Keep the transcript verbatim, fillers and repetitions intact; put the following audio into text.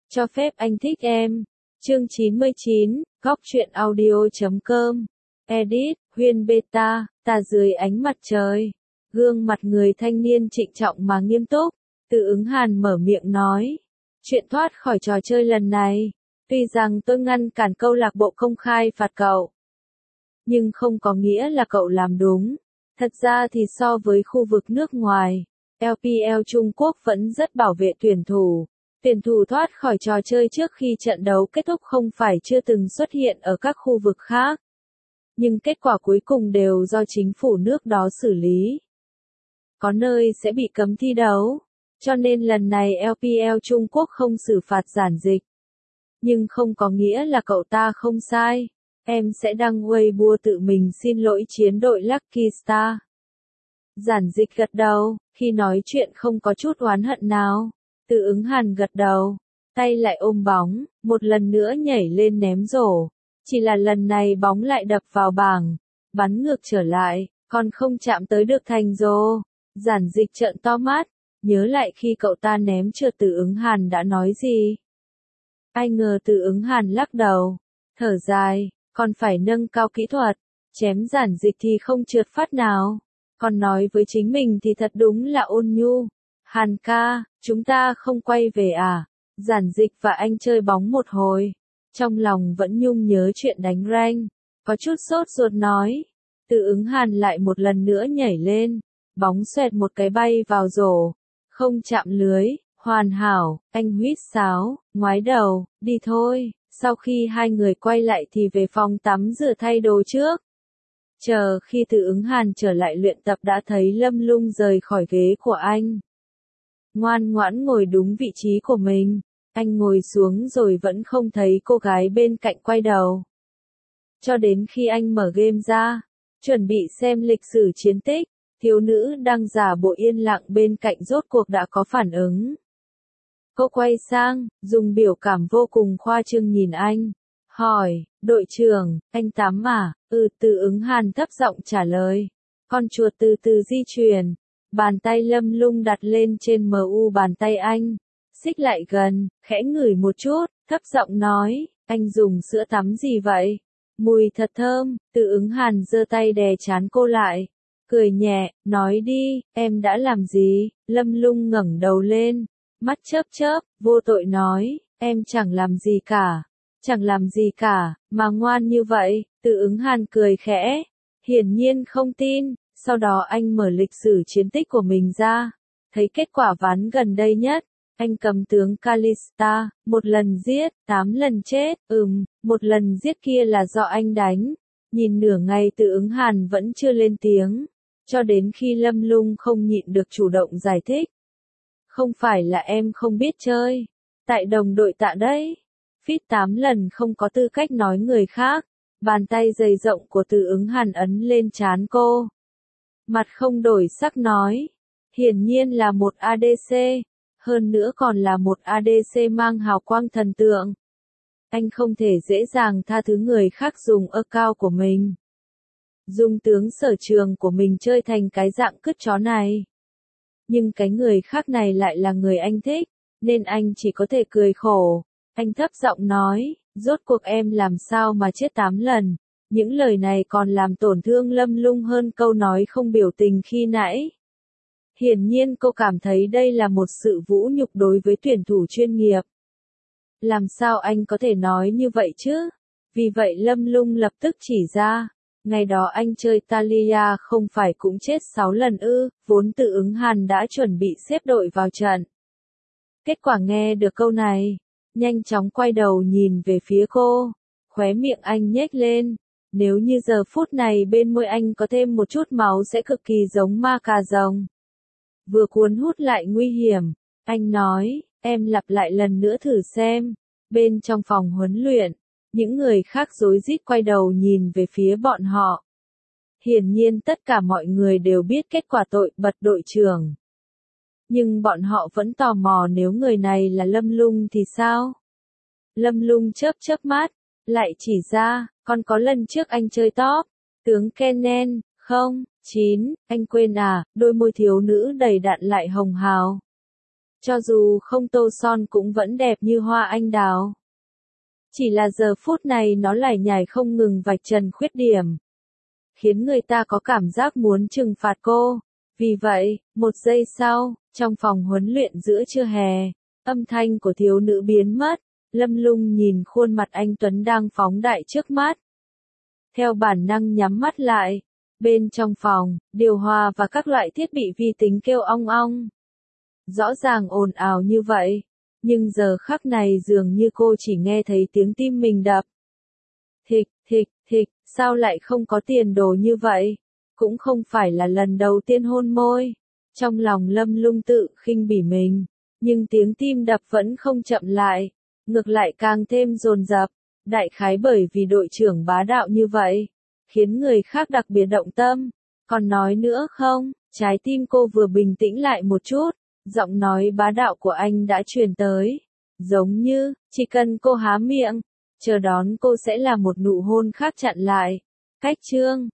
Cho phép anh thích em. Chương chín mươi chín, góc truyện audio chấm com. Edit, Huyên Beta, ta dưới ánh mặt trời. Gương mặt người thanh niên trịnh trọng mà nghiêm túc. Từ Ứng Hàn mở miệng nói. Chuyện thoát khỏi trò chơi lần này. Tuy rằng tôi ngăn cản câu lạc bộ công khai phạt cậu. Nhưng không có nghĩa là cậu làm đúng. Thật ra thì so với khu vực nước ngoài, lờ pê lờ Trung Quốc vẫn rất bảo vệ tuyển thủ. Tuyển thủ thoát khỏi trò chơi trước khi trận đấu kết thúc không phải chưa từng xuất hiện ở các khu vực khác. Nhưng kết quả cuối cùng đều do chính phủ nước đó xử lý. Có nơi sẽ bị cấm thi đấu. Cho nên lần này lờ pê lờ Trung Quốc không xử phạt Giản Dịch. Nhưng không có nghĩa là cậu ta không sai. Em sẽ đăng Weibo tự mình xin lỗi chiến đội Lucky Star. Giản Dịch gật đầu, khi nói chuyện không có chút oán hận nào. Từ Ứng Hàn gật đầu, tay lại ôm bóng, một lần nữa nhảy lên ném rổ. Chỉ là lần này bóng lại đập vào bảng, bắn ngược trở lại, còn không chạm tới được thành rổ. Giản Dịch trợn to mắt, nhớ lại khi cậu ta ném trượt Từ Ứng Hàn đã nói gì. Ai ngờ Từ Ứng Hàn lắc đầu, thở dài, còn phải nâng cao kỹ thuật, chém Giản Dịch thì không trượt phát nào. Còn nói với chính mình thì thật đúng là ôn nhu. Hàn ca, chúng ta không quay về à? Giản Dịch và anh chơi bóng một hồi. Trong lòng vẫn nhung nhớ chuyện đánh rank. Có chút sốt ruột nói. Từ Ứng Hàn lại một lần nữa nhảy lên. Bóng xoẹt một cái bay vào rổ. Không chạm lưới, hoàn hảo, anh huýt sáo, ngoái đầu, đi thôi. Sau khi hai người quay lại thì về phòng tắm rửa thay đồ trước. Chờ khi Từ Ứng Hàn trở lại luyện tập đã thấy Lâm Lung rời khỏi ghế của anh. Ngoan ngoãn ngồi đúng vị trí của mình. Anh ngồi xuống rồi vẫn không thấy cô gái bên cạnh quay đầu. Cho đến khi anh mở game ra, chuẩn bị xem lịch sử chiến tích, thiếu nữ đang giả bộ yên lặng bên cạnh rốt cuộc đã có phản ứng. Cô quay sang, dùng biểu cảm vô cùng khoa trương nhìn anh. Hỏi, đội trưởng, anh tắm à? Ừ, Từ Ứng Hàn thấp giọng trả lời. Con chuột từ từ di chuyển. Bàn tay Lâm Lung đặt lên trên mu bàn tay anh. Xích lại gần, khẽ ngửi một chút, thấp giọng nói, anh dùng sữa tắm gì vậy? Mùi thật thơm. Từ Ứng Hàn giơ tay đè trán cô lại. Cười nhẹ, nói đi, em đã làm gì? Lâm Lung ngẩng đầu lên. Mắt chớp chớp, vô tội nói, em chẳng làm gì cả. Chẳng làm gì cả, mà ngoan như vậy. Từ Ứng Hàn cười khẽ. Hiển nhiên không tin. Sau đó anh mở lịch sử chiến tích của mình ra. Thấy kết quả ván gần đây nhất. Anh cầm tướng Kalista, một lần giết, tám lần chết. Ừm, một lần giết kia là do anh đánh. Nhìn nửa ngày Từ Ứng Hàn vẫn chưa lên tiếng. Cho đến khi Lâm Lung không nhịn được chủ động giải thích. Không phải là em không biết chơi. Tại đồng đội tạ đấy. Fit tám lần không có tư cách nói người khác. Bàn tay dày rộng của Từ Ứng Hàn ấn lên trán cô. Mặt không đổi sắc nói. Hiển nhiên là một a đê xê. Hơn nữa còn là một a đê xê mang hào quang thần tượng. Anh không thể dễ dàng tha thứ người khác dùng account của mình. Dùng tướng sở trường của mình chơi thành cái dạng cứt chó này. Nhưng cái người khác này lại là người anh thích. Nên anh chỉ có thể cười khổ. Anh thấp giọng nói, rốt cuộc em làm sao mà chết tám lần. Những lời này còn làm tổn thương Lâm Lung hơn câu nói không biểu tình khi nãy. Hiển nhiên cô cảm thấy đây là một sự vũ nhục đối với tuyển thủ chuyên nghiệp. Làm sao anh có thể nói như vậy chứ? Vì vậy Lâm Lung lập tức chỉ ra. Ngày đó anh chơi Thalia không phải cũng chết sáu lần ư, vốn Từ Ứng Hàn đã chuẩn bị xếp đội vào trận. Kết quả nghe được câu này. Nhanh chóng quay đầu nhìn về phía cô. Khóe miệng anh nhếch lên. Nếu như giờ phút này bên môi anh có thêm một chút máu sẽ cực kỳ giống ma cà rồng. Vừa cuốn hút lại nguy hiểm. Anh nói, em lặp lại lần nữa thử xem. Bên trong phòng huấn luyện, những người khác rối rít quay đầu nhìn về phía bọn họ. Hiển nhiên tất cả mọi người đều biết kết quả tội bật đội trưởng. Nhưng bọn họ vẫn tò mò nếu người này là Lâm Lung thì sao? Lâm Lung chớp chớp mắt, lại chỉ ra, còn có lần trước anh chơi top, tướng Kennen, không, chín, anh quên à, đôi môi thiếu nữ đầy đặn lại hồng hào. Cho dù không tô son cũng vẫn đẹp như hoa anh đào. Chỉ là giờ phút này nó lải nhải không ngừng vạch trần khuyết điểm, khiến người ta có cảm giác muốn trừng phạt cô. Vì vậy, một giây sau, trong phòng huấn luyện giữa trưa hè, âm thanh của thiếu nữ biến mất, Lâm Lung nhìn khuôn mặt anh Tuấn đang phóng đại trước mắt. Theo bản năng nhắm mắt lại, bên trong phòng, điều hòa và các loại thiết bị vi tính kêu ong ong. Rõ ràng ồn ào như vậy, nhưng giờ khắc này dường như cô chỉ nghe thấy tiếng tim mình đập. Thịch, thịch, thịch, sao lại không có tiền đồ như vậy? Cũng không phải là lần đầu tiên hôn môi. Trong lòng Lâm Lung tự khinh bỉ mình, nhưng tiếng tim đập vẫn không chậm lại, ngược lại càng thêm dồn dập, đại khái bởi vì đội trưởng bá đạo như vậy, khiến người khác đặc biệt động tâm. Còn nói nữa không, trái tim cô vừa bình tĩnh lại một chút, giọng nói bá đạo của anh đã truyền tới, giống như, chỉ cần cô há miệng, chờ đón cô sẽ là một nụ hôn khác chặn lại. Cách chương